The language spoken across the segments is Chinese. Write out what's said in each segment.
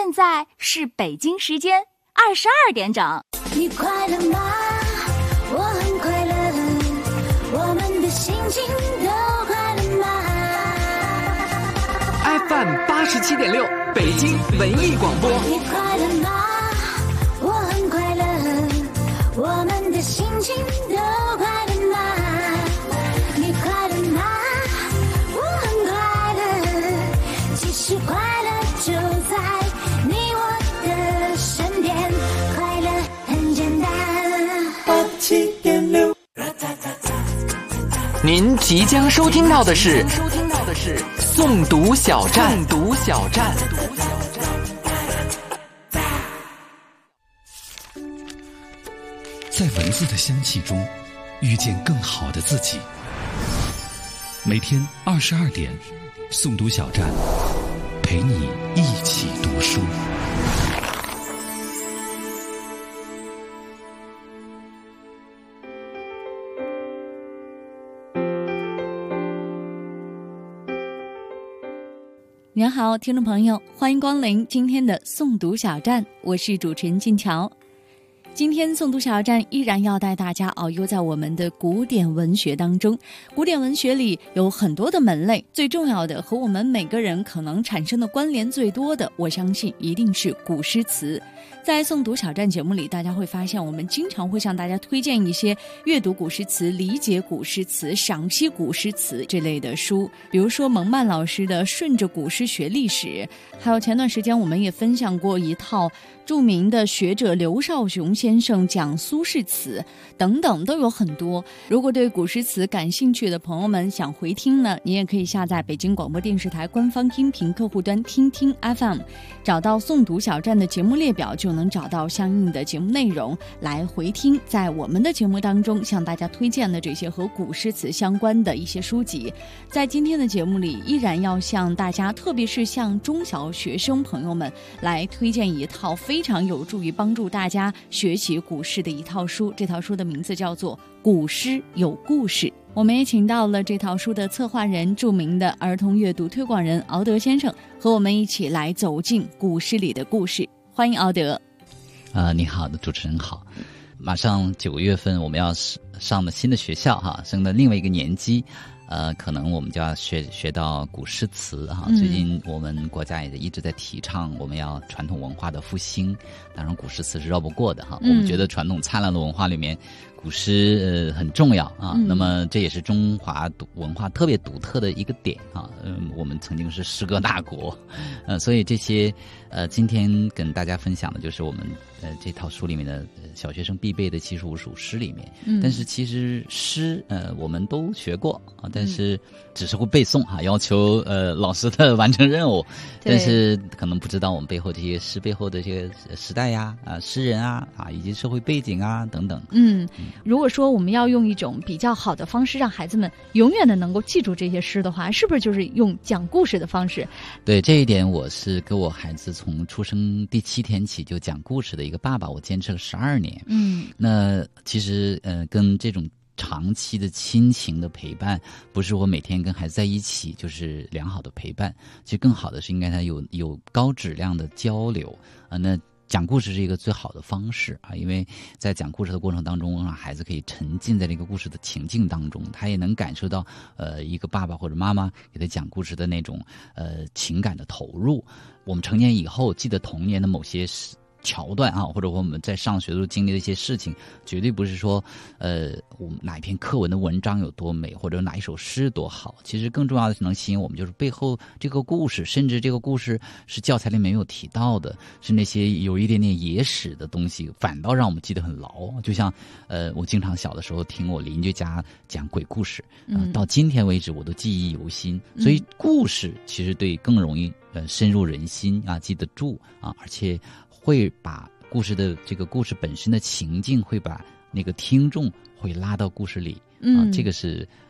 现在是北京时间22点整。 你快乐吗？我很快乐，我们的心情都快乐吗？ FM 87.6北京文艺广播。 你快乐吗？我很快乐，我们的心情都快乐吗？你快乐吗？我很快乐，其实快乐就在你我的身边，快乐很简单。87.6。 您即将收听到的是诵读小站。 在文字的香气中遇见更好的自己。每天22点，诵读小站陪你一起读书。 您好，听众朋友，欢迎光临今天的诵读小站，我是主持人静乔。今天诵读小站依然要带大家遨游在我们的古典文学当中。古典文学里有很多的门类，最重要的和我们每个人可能产生的关联最多的，我相信一定是古诗词。在诵读小站节目里，大家会发现我们经常会向大家推荐一些阅读古诗词、理解古诗词、赏析古诗词这类的书，比如说蒙曼老师的《顺着古诗学历史》，还有前段时间我们也分享过一套著名的学者刘少雄先生讲苏轼词等等，都有很多。如果对古诗词感兴趣的朋友们想回听呢，你也可以下载北京广播电视台官方音频客户端听听 FM， 找到诵读小站的节目列表，就能找到相应的节目内容来回听在我们的节目当中向大家推荐的这些和古诗词相关的一些书籍。在今天的节目里，依然要向大家，特别是向中小学生朋友们来推荐一套非常有助于帮助大家学习古诗的一套书。这套书的名字叫做《古诗有故事》。我们也请到了这套书的策划人，著名的儿童阅读推广人敖德先生，和我们一起来走进古诗里的故事。欢迎敖德。 你好，主持人好。马上9月份我们要上的新的学校哈，升的另外一个年级。可能我们就要学到古诗词哈。最近我们国家也一直在提倡我们要传统文化的复兴，当然古诗词是绕不过的哈。我们觉得传统灿烂的文化里面，古诗很重要啊。那么这也是中华文化特别独特的一个点啊。我们曾经是诗歌大国，所以这些今天跟大家分享的就是我们这套书里面的小学生必备的75首诗里面。但是其实诗我们都学过啊，但是只是会背诵哈，要求老师的完成任务，但是可能不知道我们背后这些诗背后的这个时代呀、诗人啊以及社会背景啊等等。 如果说我们要用一种比较好的方式让孩子们永远的能够记住这些诗的话，是不是就是用讲故事的方式？ 对，这一点我是给我孩子从出生第7天起就讲故事的一个爸爸，我坚持了12年。那其实跟这种长期的亲情的陪伴，不是我每天跟孩子在一起就是良好的陪伴，其实更好的是应该他有高质量的交流那讲故事是一个最好的方式啊，因为在讲故事的过程当中，让孩子可以沉浸在这个故事的情境当中，他也能感受到一个爸爸或者妈妈给他讲故事的那种情感的投入。我们成年以后记得童年的某些桥段啊，或者我们在上学的时候经历的一些事情，绝对不是说我们哪一篇课文的文章有多美，或者哪一首诗多好。其实更重要的是能吸引我们，就是背后这个故事，甚至这个故事是教材里没有提到的，是那些有一点点野史的东西，反倒让我们记得很牢。就像我经常小的时候听我邻居家讲鬼故事，到今天为止我都记忆犹新。所以故事其实对更容易深入人心啊，记得住啊，而且会把故事的这个故事本身的情境，会把那个听众会拉到故事里这个是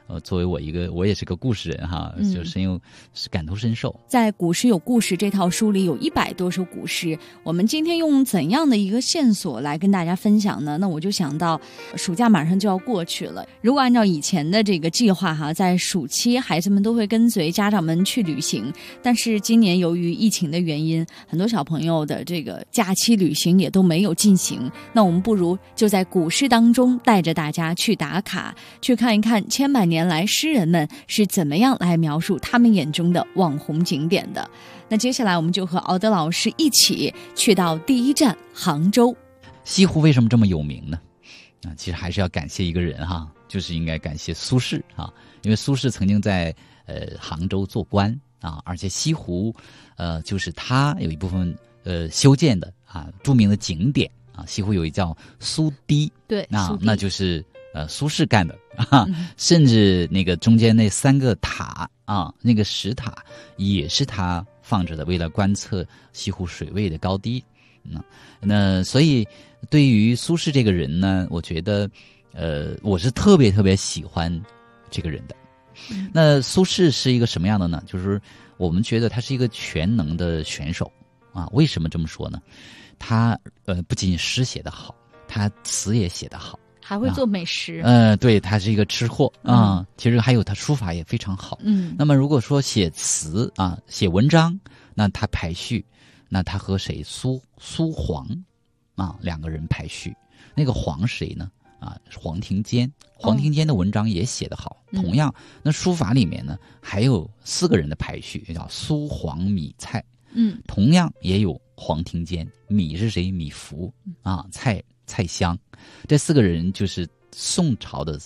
作为我也是个故事人哈，就是感同身受。 在《古诗有故事》这套书里有100多首古诗，我们今天用怎样的一个线索来跟大家分享呢？那我就想到暑假马上就要过去了，如果按照以前的这个计划哈，在暑期孩子们都会跟随家长们去旅行，但是今年由于疫情的原因，很多小朋友的这个假期旅行也都没有进行。那我们不如就在古诗当中带着大家去打卡，去看一看千百年来诗人们是怎么样来描述他们眼中的网红景点的。那接下来我们就和敖德老师一起去到第一站杭州。 西湖为什么这么有名呢？其实还是要感谢一个人哈，就是应该感谢苏轼啊，因为苏轼曾经在杭州做官啊，而且西湖就是他有一部分修建的啊著名的景点啊，西湖有一叫苏堤， 对， 那就是苏轼干的啊，甚至那个中间那3个塔啊，那个石塔也是他放着的，为了观测西湖水位的高低。那所以对于苏轼这个人呢，我觉得我是特别特别喜欢这个人的。那苏轼是一个什么样的呢？就是我们觉得他是一个全能的选手啊。为什么这么说呢？他不仅诗写得好，他词也写得好， 还会做美食。 对，他是一个吃货啊。其实还有他书法也非常好。那么如果说写词啊，写文章，那他排序，那他和谁？苏黄啊，2个人排序。那个黄是谁呢？啊，黄庭坚。黄庭坚的文章也写得好。同样，那书法里面呢，还有4个人的排序，叫苏黄米蔡。同样也有黄庭坚。米是谁？米芾啊，蔡襄。这4个人就是宋朝的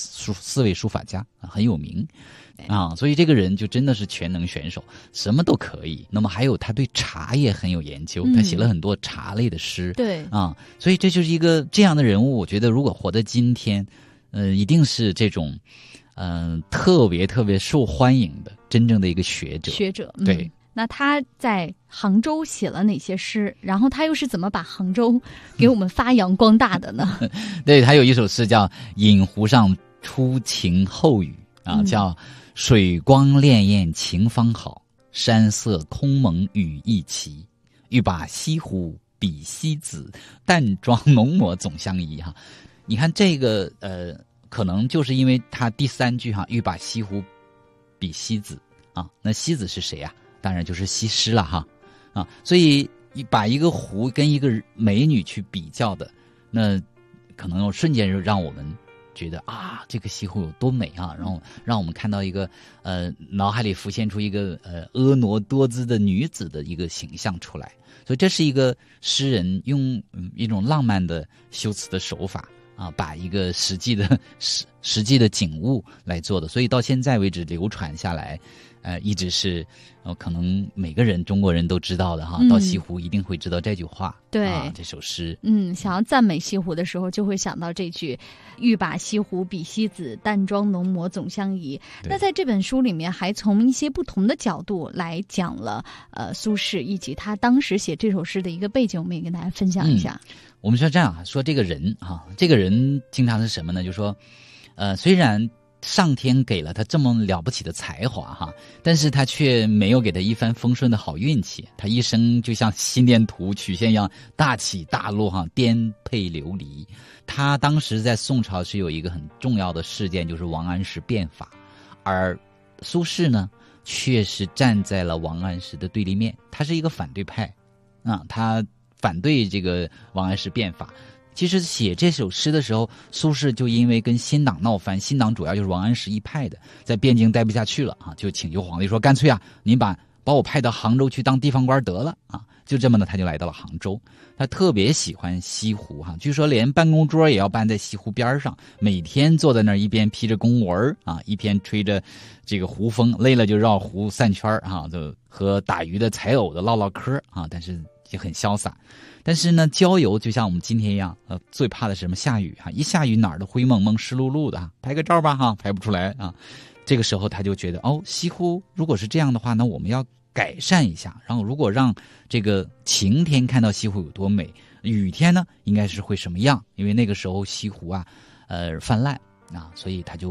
4位书法家啊，很有名啊。所以这个人就真的是全能选手，什么都可以。那么还有他对茶也很有研究，他写了很多茶类的诗。 对啊，所以这就是一个这样的人物。我觉得如果活在今天，一定是这种特别特别受欢迎的真正的一个学者。对。 那他在杭州写了哪些诗？然后他又是怎么把杭州给我们发扬光大的呢？ 对，他有一首诗叫《饮湖上初晴后雨》啊，叫水光潋滟晴方好，山色空蒙雨亦奇。欲把西湖比西子，淡妆浓抹总相宜哈。你看这个可能就是因为他第3句哈，欲把西湖比西子啊，那西子是谁啊？当然就是西施了哈，啊，所以把一个湖跟一个美女去比较的，那可能瞬间就让我们觉得啊，这个西湖有多美啊，然后让我们看到一个脑海里浮现出一个婀娜多姿的女子的一个形象出来。所以这是一个诗人用一种浪漫的修辞的手法啊，把一个实际的景物来做的，所以到现在为止流传下来。一直是可能每个人中国人都知道的哈，到西湖一定会知道这句话。 对， 这首诗。 想要赞美西湖的时候，就会想到这句“欲把西湖比西子，淡妆浓抹总相宜”。那在这本书里面，还从一些不同的角度来讲了苏轼以及他当时写这首诗的一个背景，我们也跟大家分享一下。 我们说这样啊，说这个人哈，这个人经常是什么呢？就说虽然上天给了他这么了不起的才华哈，但是他却没有给他一帆风顺的好运气。他一生就像心电图曲线一样大起大落哈，颠沛流离。他当时在宋朝是有一个很重要的事件，就是王安石变法，而苏轼呢却是站在了王安石的对立面，他是一个反对派啊，他反对这个王安石变法。其实写这首诗的时候，苏轼就因为跟新党闹翻，新党主要就是王安石一派的，在汴京待不下去了啊，就请求皇帝说，干脆啊，您把我派到杭州去当地方官得了啊。就这么呢，他就来到了杭州。他特别喜欢西湖哈，据说连办公桌也要搬在西湖边上，每天坐在那儿一边披着公文啊，一边吹着这个湖风，累了就绕湖散圈啊，就和打鱼的采藕的唠唠嗑啊，但是也很潇洒。但是呢，郊游就像我们今天一样，最怕的是什么？下雨哈，一下雨哪儿都灰蒙蒙、湿漉漉的啊，拍个照吧哈，拍不出来啊。这个时候他就觉得，西湖如果是这样的话，那我们要改善一下。然后如果让这个晴天看到西湖有多美，雨天呢应该是会什么样？因为那个时候西湖啊，泛滥啊，所以他就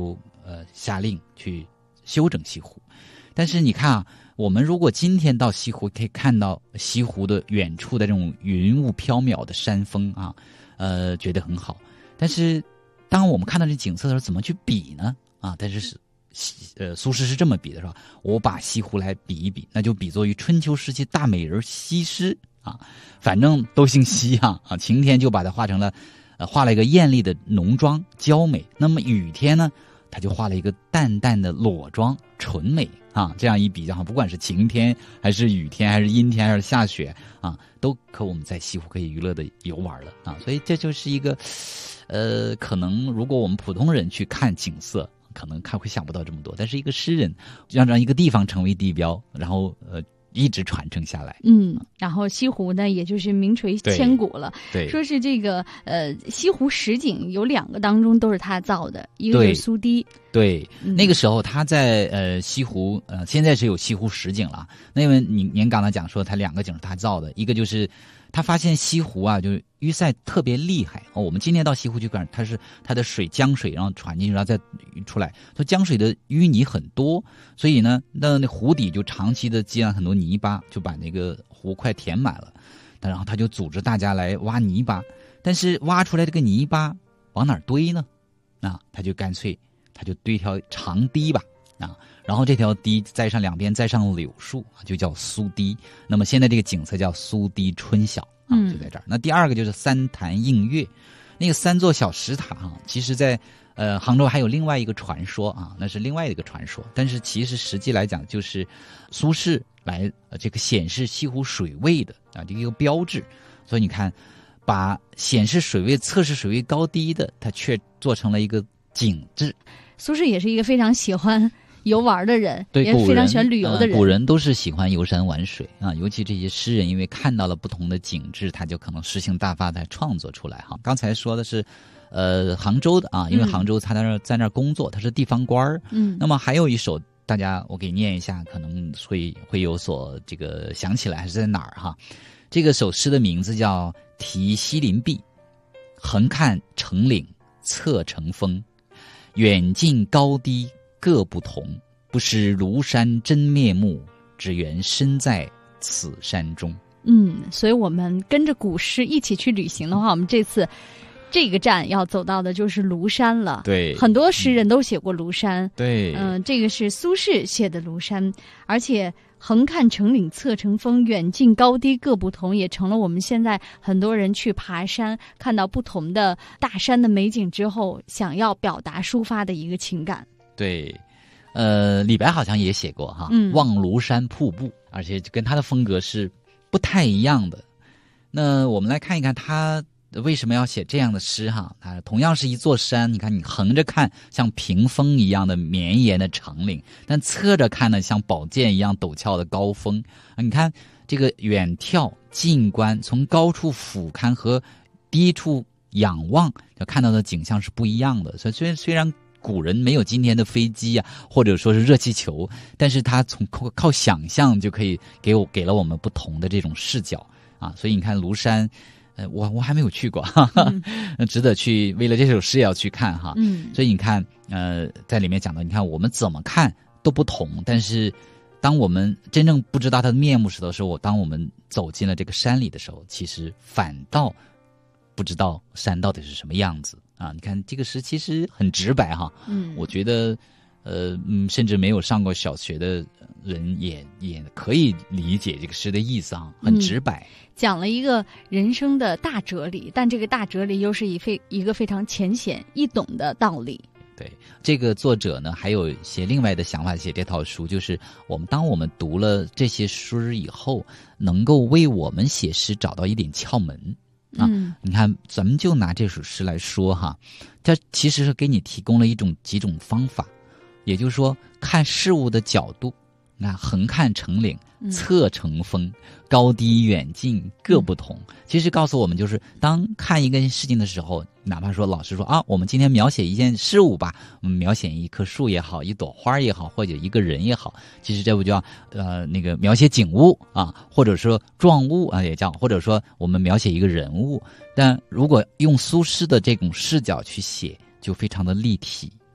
下令去修整西湖。但是你看啊，我们如果今天到西湖，可以看到西湖的远处的这种云雾缥缈的山峰啊，觉得很好。但是当我们看到这景色的时候，怎么去比呢？啊，但是苏轼是这么比的，是吧？我把西湖来比一比，那就比作于春秋时期大美人西施啊，反正都姓西啊，晴天就把它画成了，画了一个艳丽的浓妆娇美，那么雨天呢，他就画了一个淡淡的裸妆纯美啊，这样一比较，不管是晴天还是雨天还是阴天还是下雪啊，都可我们在西湖可以娱乐的游玩了啊，所以这就是一个，可能如果我们普通人去看景色，可能会想不到这么多，但是一个诗人让一个地方成为地标，然后一直传承下来。 然后西湖呢，也就是名垂千古了。 对， 说是这个西湖十景有2个当中都是他造的，一个就是苏堤。 对，那个时候他在西湖现在是有西湖十景了。那因为您刚才讲说他2个景是他造的，一个就是他发现西湖啊，就是淤塞特别厉害我们今天到西湖去看，它的江水然后传进去，然后再出来，说江水的淤泥很多，所以呢，那湖底就长期的积攒很多泥巴，就把那个湖快填满了。然后他就组织大家来挖泥巴，但是挖出来这个泥巴往哪儿堆呢？他就干脆他就堆条长堤吧然后这条堤两边栽上柳树，就叫苏堤。那么现在这个景色叫苏堤春晓就在这儿。那第2个就是三潭映月，那个3座小石塔其实在杭州还有另外一个传说那是另外一个传说，但是其实实际来讲就是苏轼来这个显示西湖水位的这个一个标志。所以你看，把显示水位、测试水位高低的，它却做成了一个景致。 苏轼也是一个非常喜欢游玩的人，也非常喜欢旅游的人。 古人都是喜欢游山玩水尤其这些诗人，因为看到了不同的景致，他就可能诗性大发的创作出来刚才说的是杭州的因为杭州他在那儿工作，他是地方官那么还有一首，大家我给念一下，可能会有所这个想起来还是在哪儿这个首诗的名字叫《题西林壁》，横看成岭侧成峰，远近高低各不同，不识庐山真面目，只缘身在此山中。 所以我们跟着古诗一起去旅行的话，我们这次这个站要走到的就是庐山了。 对， 很多诗人都写过庐山。 对， 这个是苏轼写的庐山，而且横看成岭侧成峰，远近高低各不同，也成了我们现在很多人去爬山看到不同的大山的美景之后，想要表达抒发的一个情感。 对，李白好像也写过望庐山瀑布，而且跟他的风格是不太一样的。那我们来看一看他为什么要写这样的诗同样是一座山，你看你横着看像屏风一样的绵延的长岭，但侧着看呢像宝剑一样陡峭的高峰你看这个远眺近观，从高处俯瞰和低处仰望，就看到的景象是不一样的。所以虽然古人没有今天的飞机或者说是热气球，但是他从靠想象就可以给了我们不同的这种视角所以你看庐山我还没有去过值得去，为了这首诗也要去看所以你看在里面讲到，你看我们怎么看都不同，但是当我们真正不知道它的面目的时候，当我们走进了这个山里的时候，其实反倒不知道山到底是什么样子你看这个诗其实很直白我觉得甚至没有上过小学的人也可以理解这个诗的意思很直白， 讲了一个人生的大哲理，但这个大哲理又是一个非常浅显易懂的道理。 对，这个作者呢还有一些另外的想法写这套书，就是当我们读了这些诗以后，能够为我们写诗找到一点窍门你看咱们就拿这首诗来说它其实是给你提供了几种方法，也就是说看事物的角度，那横看成岭侧成峰，高低远近各不同其实告诉我们，就是当看一个事情的时候，哪怕说老师说我们今天描写一件事物吧，我们描写一棵树也好，一朵花也好，或者一个人也好，其实这不叫那个描写景物或者说状物也叫，或者说我们描写一个人物，但如果用苏轼的这种视角去写，就非常的立体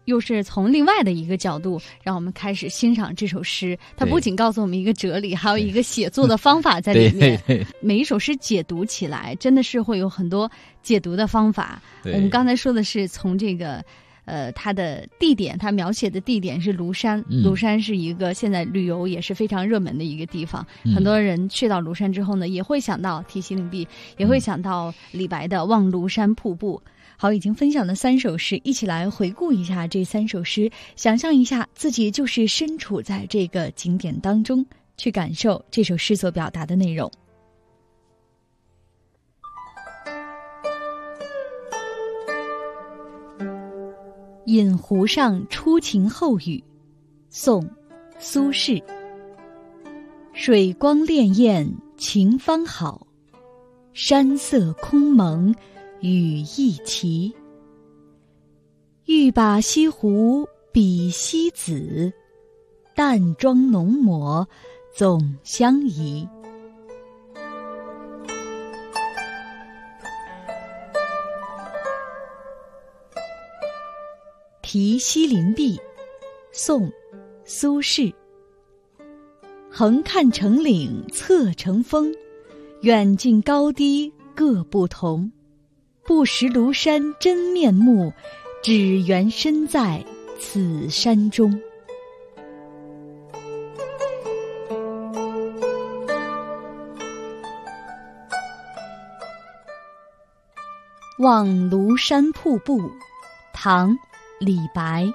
又是从另外的一个角度让我们开始欣赏这首诗。它不仅告诉我们一个哲理，还有一个写作的方法在里面。每一首诗解读起来真的是会有很多解读的方法。我们刚才说的是从这个它的地点，它描写的地点是庐山。庐山是一个现在旅游也是非常热门的一个地方，很多人去到庐山之后呢，也会想到题西陵壁，也会想到李白的望庐山瀑布。好，已经分享了3首诗，一起来回顾一下这3首诗，想象一下自己就是身处在这个景点当中，去感受这首诗所表达的内容。饮湖上初晴后雨，宋·苏轼。水光潋滟晴方好，山色空蒙雨亦奇。欲把西湖比西子，淡妆浓抹总相宜。题西陵壁，宋·苏轼。横看成岭侧成峰，远近高低各不同。不识庐山真面目，只缘身在此山中。望庐山瀑布，唐·李白。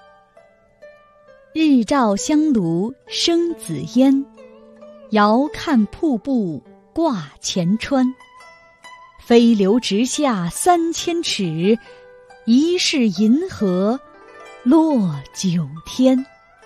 日照香炉生紫烟，遥看瀑布挂前川。飞流直下3000尺，疑是银河落9天。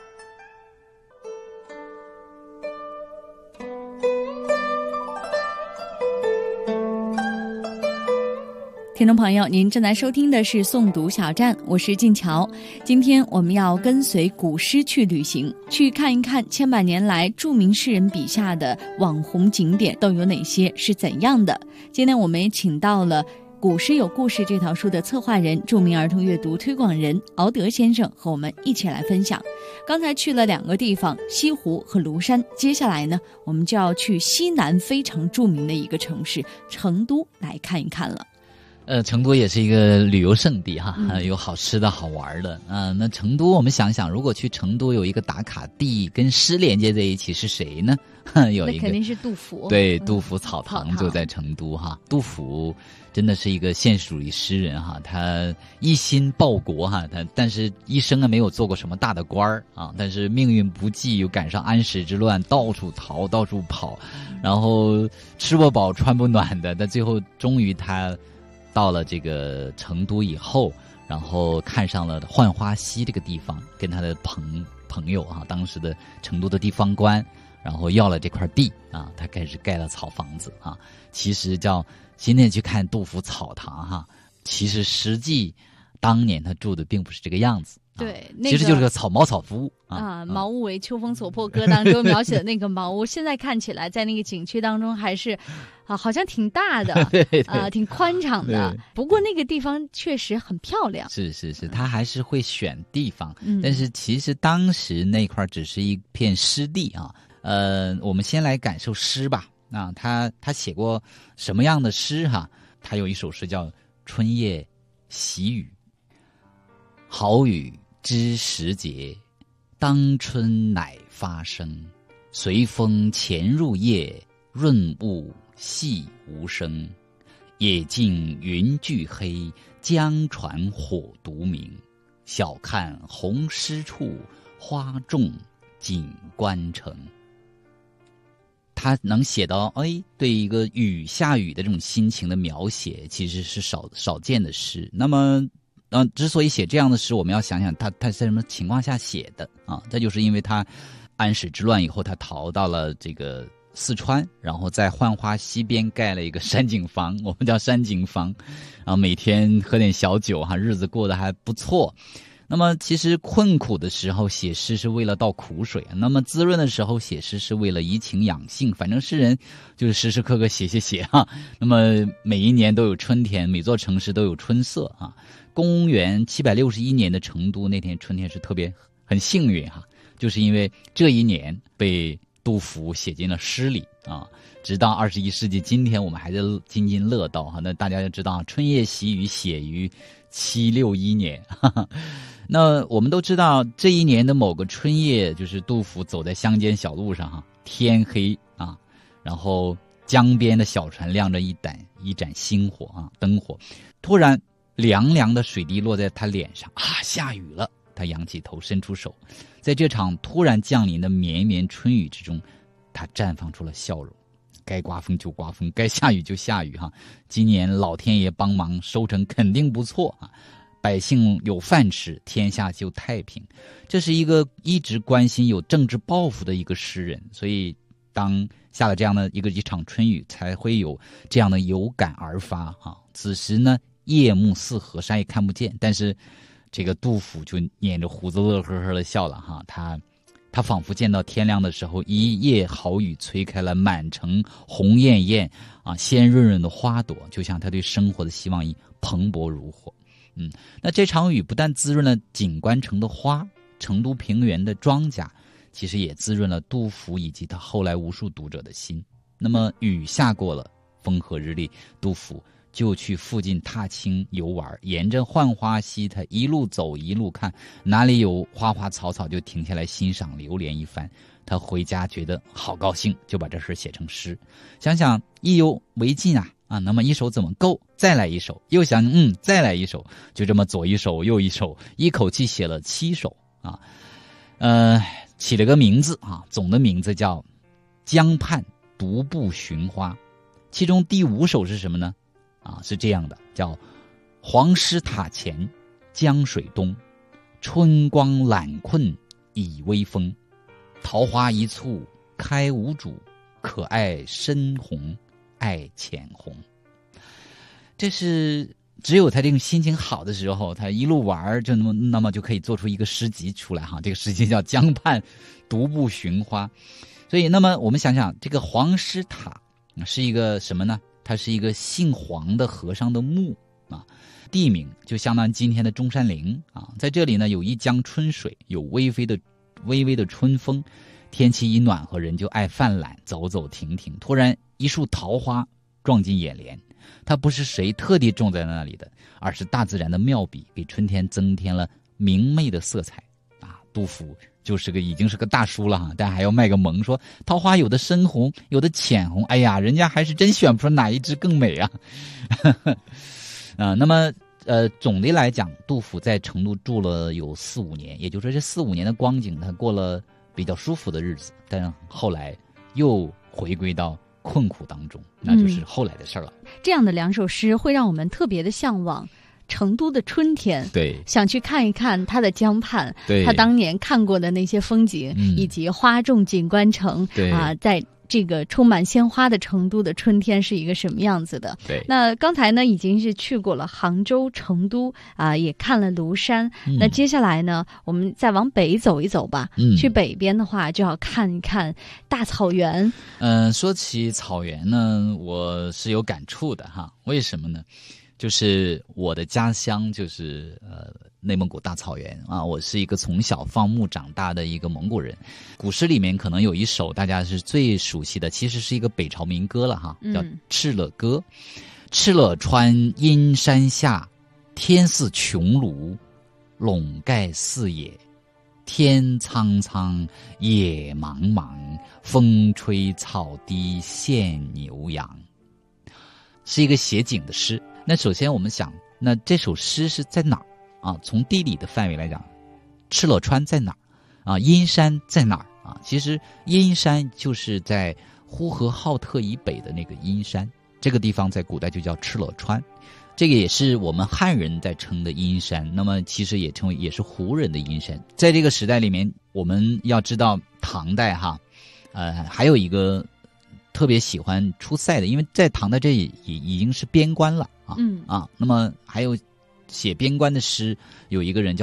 听众朋友，您正在收听的是诵读小站，我是静乔。今天我们要跟随古诗去旅行，去看一看千百年来著名诗人笔下的网红景点都有哪些，是怎样的。今天我们也请到了《古诗有故事》这套书的策划人、著名儿童阅读推广人敖德先生和我们一起来分享。刚才去了2个地方，西湖和庐山，接下来呢，我们就要去西南非常著名的一个城市成都来看一看了。 成都也是一个旅游胜地哈，有好吃的好玩的啊。那成都，我们想想，如果去成都有一个打卡地跟诗连接在一起，是谁呢？有一个， 那肯定是杜甫。 对，杜甫草堂就在成都哈。杜甫真的是一个现实主义诗人哈，他一心报国哈，但是一生没有做过什么大的官儿啊，但是命运不济，又赶上安史之乱，到处逃，到处跑，然后吃不饱穿不暖的，但最后终于他到了这个成都以后，然后看上了浣花溪这个地方，跟他的朋友啊，当时的成都的地方官，然后要了这块地啊，他开始盖了草房子啊。其实叫今天去看杜甫草堂哈，其实实际当年他住的并不是这个样子。 对， 其实就是个草茅草屋茅屋为秋风所破歌当中描写的那个茅屋，现在看起来在那个景区当中还是好像挺大的，挺宽敞的。不过那个地方确实很漂亮。 是，他还是会选地方，但是其实当时那块只是一片湿地啊。我们先来感受诗吧。啊，他写过什么样的诗哈？他有一首诗叫《春夜喜雨》，好雨知时节，当春乃发生。随风潜入夜，润物细无声。野径云俱黑，江船火独明。晓看红湿处，花重锦官城。他能写到对一个下雨的这种心情的描写，其实是少见的诗。那么之所以写这样的诗，我们要想想他在什么情况下写的啊？这就是因为他安史之乱以后，他逃到了这个四川，然后在浣花溪边盖了一个山景房，我们叫山景房，然后每天喝点小酒哈，日子过得还不错。 那么其实困苦的时候写诗是为了倒苦水，那么滋润的时候写诗是为了怡情养性，反正诗人就是时时刻刻写啊。那么每一年都有春天，每座城市都有春色啊。公元761年的成都那天春天是特别很幸运哈，就是因为这一年被杜甫写进了诗里啊。直到21世纪今天我们还在津津乐道哈。那大家就知道春夜喜雨写于761年哈哈。那我们都知道这一年的某个春夜，就是杜甫走在乡间小路上哈，天黑啊，然后江边的小船亮着一盏星火啊，灯火，突然凉凉的水滴落在他脸上啊，下雨了。他仰起头伸出手，在这场突然降临的绵绵春雨之中，他绽放出了笑容。该刮风就刮风，该下雨就下雨哈。今年老天爷帮忙，收成肯定不错啊，百姓有饭吃，天下就太平。这是一个一直关心有政治抱负的一个诗人，所以当下了这样的一场春雨，才会有这样的有感而发啊。此时呢，夜幕四合，啥也看不见，但是这个杜甫就捻着胡子乐呵呵的笑了哈。他仿佛见到天亮的时候，一夜好雨吹开了满城红艳艳啊，鲜润润的花朵，就像他对生活的希望一蓬勃如火。那这场雨不但滋润了锦官城的花，成都平原的庄稼，其实也滋润了杜甫以及他后来无数读者的心。那么雨下过了，风和日丽，杜甫就去附近踏青游玩，沿着浣花溪，他一路走一路看，哪里有花花草草就停下来欣赏流连一番。他回家觉得好高兴，就把这事写成诗。想想意犹未尽啊，那么一首怎么够？再来一首，又想再来一首，就这么左一首右一首，一口气写了7首啊。起了个名字啊，总的名字叫《江畔独步寻花》，其中第5首是什么呢？是这样的，叫黄师塔前江水东，春光懒困倚微风，桃花一簇开无主，可爱深红爱浅红。这是只有他这种心情好的时候，他一路玩就那么就可以做出一个诗集出来哈。这个诗集叫江畔独步寻花。所以那么我们想想，这个黄师塔是一个什么呢？它是一个姓黄的和尚的墓啊，地名就相当于今天的中山陵啊。在这里呢，有一江春水，有微微的春风，天气一暖和，人就爱泛懒，走走停停。突然一束桃花撞进眼帘，它不是谁特地种在那里的，而是大自然的妙笔，给春天增添了明媚的色彩啊。杜甫已经是个大叔了哈，但还要卖个萌，说桃花有的深红，有的浅红，哎呀，人家还是真选不出哪一支更美啊。那么总的来讲，杜甫在成都住了有4-5年，也就是说这4-5年的光景，他过了比较舒服的日子，但后来又回归到困苦当中，那就是后来的事了。 这样的2首诗会让我们特别的向往成都的春天， 对， 想去看一看它的江畔， 对， 他当年看过的那些风景，以及花重锦官城， 对在这个充满鲜花的成都的春天是一个什么样子的。 对， 那刚才呢已经是去过了杭州、成都也看了庐山，那接下来呢我们再往北走一走吧。去北边的话就要看一看大草原。 说起草原呢，我是有感触的哈。为什么呢？就是我的家乡就是内蒙古大草原啊，我是一个从小放牧长大的一个蒙古人。古诗里面可能有一首大家是最熟悉的，其实是一个北朝民歌了哈，叫《敕勒歌》。敕勒川阴山下，天似穹庐，笼盖四野。天苍苍，野茫茫，风吹草低见牛羊。是一个写景的诗。那首先我们想，那这首诗是在哪儿啊？从地理的范围来讲，敕勒川在哪儿啊？阴山在哪儿啊？其实阴山就是在呼和浩特以北的那个阴山，这个地方在古代就叫敕勒川，这个也是我们汉人在称的阴山，那么其实也是胡人的阴山。在这个时代里面，我们要知道唐代哈，还有一个特别喜欢出塞的，因为在唐代这也已经是边关了啊。那么还有写边关的诗，有一个人叫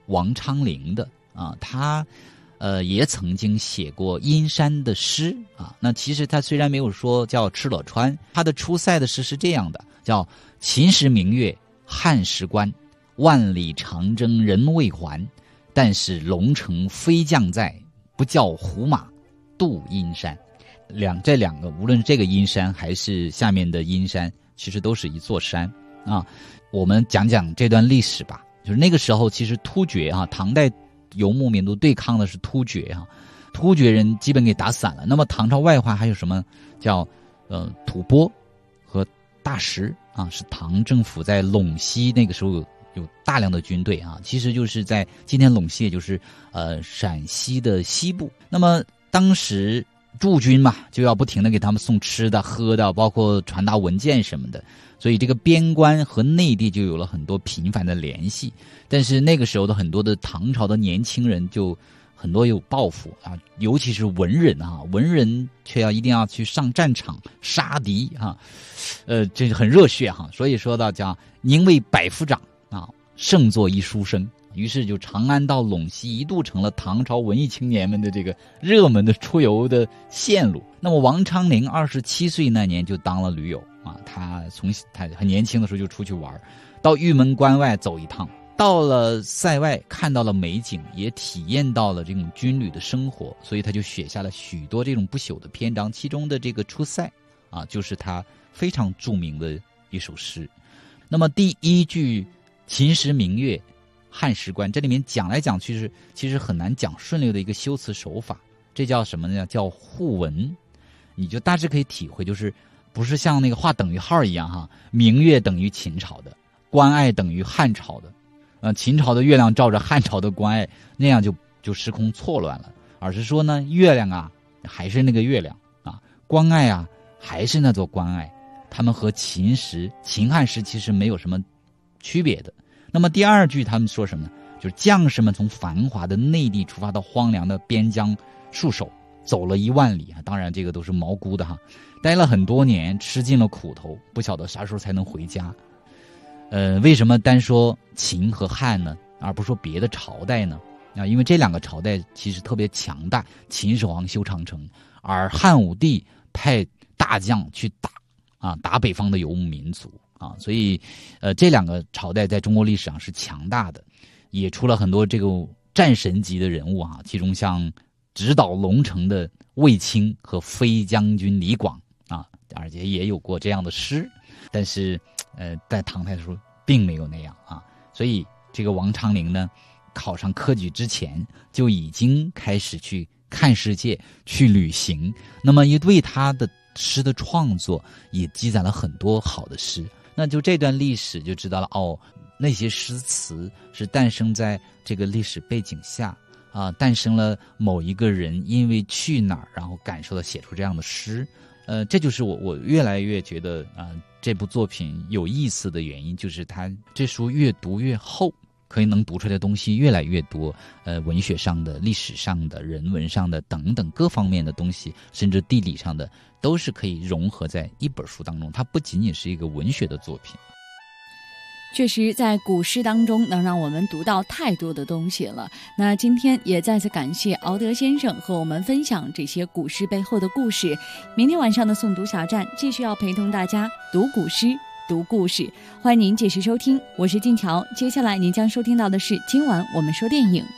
王昌龄的啊，他也曾经写过阴山的诗啊。那其实他虽然没有说叫敕勒川，他的出塞的诗是这样的，叫秦时明月汉时关，万里长征人未还，但是龙城飞将在，不教胡马度阴山。这两个无论这个阴山还是下面的阴山，其实都是一座山啊。我们讲讲这段历史吧。就是那个时候其实突厥啊，唐代游牧民族对抗的是突厥啊，突厥人基本给打散了。那么唐朝外患还有什么叫吐蕃和大食啊，是唐政府在陇西那个时候有大量的军队啊，其实就是在今天陇西，也就是陕西的西部。那么当时驻军嘛，就要不停的给他们送吃的喝的，包括传达文件什么的，所以这个边关和内地就有了很多频繁的联系。但是那个时候的很多的唐朝的年轻人就很多有抱负啊，尤其是文人啊，文人却一定要去上战场杀敌啊，这是很热血哈。所以说到叫宁为百夫长啊，胜作一书生。于是就长安到陇西一度成了唐朝文艺青年们的这个热门的出游的线路。那么王昌龄27岁那年就当了驴友啊，他很年轻的时候就出去玩，到玉门关外走一趟，到了塞外看到了美景，也体验到了这种军旅的生活，所以他就写下了许多这种不朽的篇章，其中的这个出塞啊，就是他非常著名的一首诗。那么第一句秦时明月汉时关，这里面讲来讲去其实很难讲顺溜的一个修辞手法，这叫什么呢？叫互文。你就大致可以体会，就是不是像那个画等于号一样哈，明月等于秦朝的，关隘等于汉朝的，秦朝的月亮照着汉朝的关隘，那样就时空错乱了，而是说呢，月亮啊还是那个月亮啊，关隘啊还是那座关隘，他们和秦汉时其实没有什么区别的。那么第二句他们说什么呢？就是将士们从繁华的内地出发到荒凉的边疆戍守，走了1万里啊，当然这个都是毛估的哈，待了很多年，吃尽了苦头，不晓得啥时候才能回家。为什么单说秦和汉呢，而不说别的朝代呢？啊，因为这两个朝代其实特别强大，秦始皇修长城，而汉武帝派大将去打北方的游牧民族啊，所以这两个朝代在中国历史上是强大的，也出了很多这个战神级的人物啊，其中像直捣龙城的卫青和飞将军李广啊，而且也有过这样的诗，但是在唐代的时候并没有那样啊，所以这个王昌龄呢，考上科举之前就已经开始去看世界，去旅行，那么也对他的诗的创作也积攒了很多好的诗。那就这段历史就知道了哦，那些诗词是诞生在这个历史背景下啊，诞生了某一个人因为去哪儿，然后感受到写出这样的诗。这就是我越来越觉得这部作品有意思的原因，就是它这书越读越厚，可以能读出来的东西越来越多，文学上的、历史上的、人文上的等等各方面的东西，甚至地理上的，都是可以融合在一本书当中。它不仅仅是一个文学的作品。 确实在古诗当中能让我们读到太多的东西了。那今天也再次感谢敖德先生和我们分享这些古诗背后的故事。明天晚上的诵读小站继续要陪同大家读古诗读故事，欢迎您继续收听，我是静乔。接下来您将收听到的是今晚我们说电影。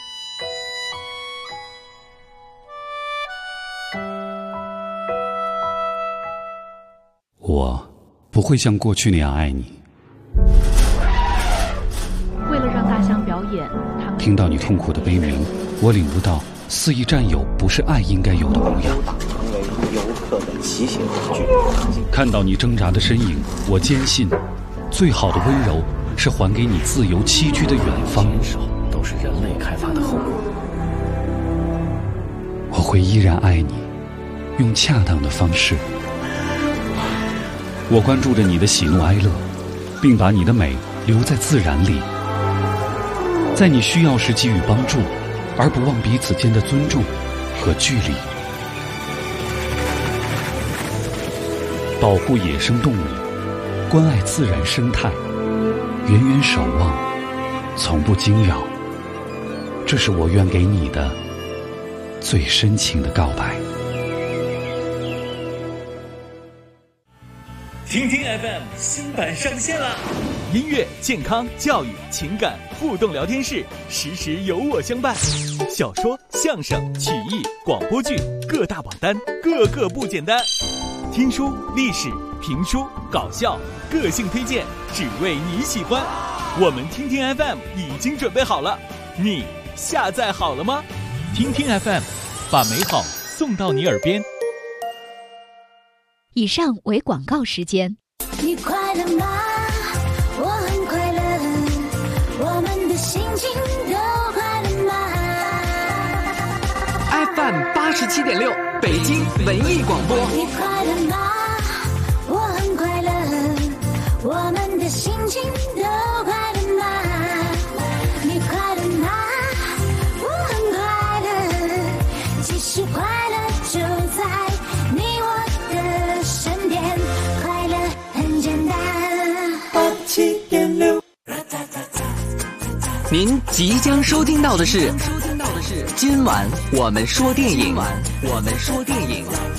我不会像过去那样爱你。 为了让大象表演， 听到你痛苦的悲鸣，我领悟到肆意占有不是爱应该有的模样。 成为游客的骑行工具。 看到你挣扎的身影，我坚信，最好的温柔是还给你自由栖居的远方。 都是人类开发的后果。 我会依然爱你，用恰当的方式。我关注着你的喜怒哀乐，并把你的美留在自然里，在你需要时给予帮助，而不忘彼此间的尊重和距离。保护野生动物，关爱自然生态，远远守望，从不惊扰， 这是我愿给你的最深情的告白。 听听 FM 新版上线啦！音乐、健康、教育、情感互动聊天室，时时有我相伴。小说、相声、曲艺、广播剧，各大榜单，个个不简单。听书、历史、评书、搞笑，个性推荐，只为你喜欢。我们听听 FM 已经准备好了，你下载好了吗？听听 FM， 把美好送到你耳边。 以上为广告时间。 你快乐吗？我很快乐，我们的心情都快乐吗？ FM 87.6北京文艺广播。 你快乐吗？我很快乐，我们的心情都快乐吗？你快乐吗？我很快乐，其实快乐就在你我的身边，快乐很简单。87.6， 您即将收听到的是今晚我们说电影。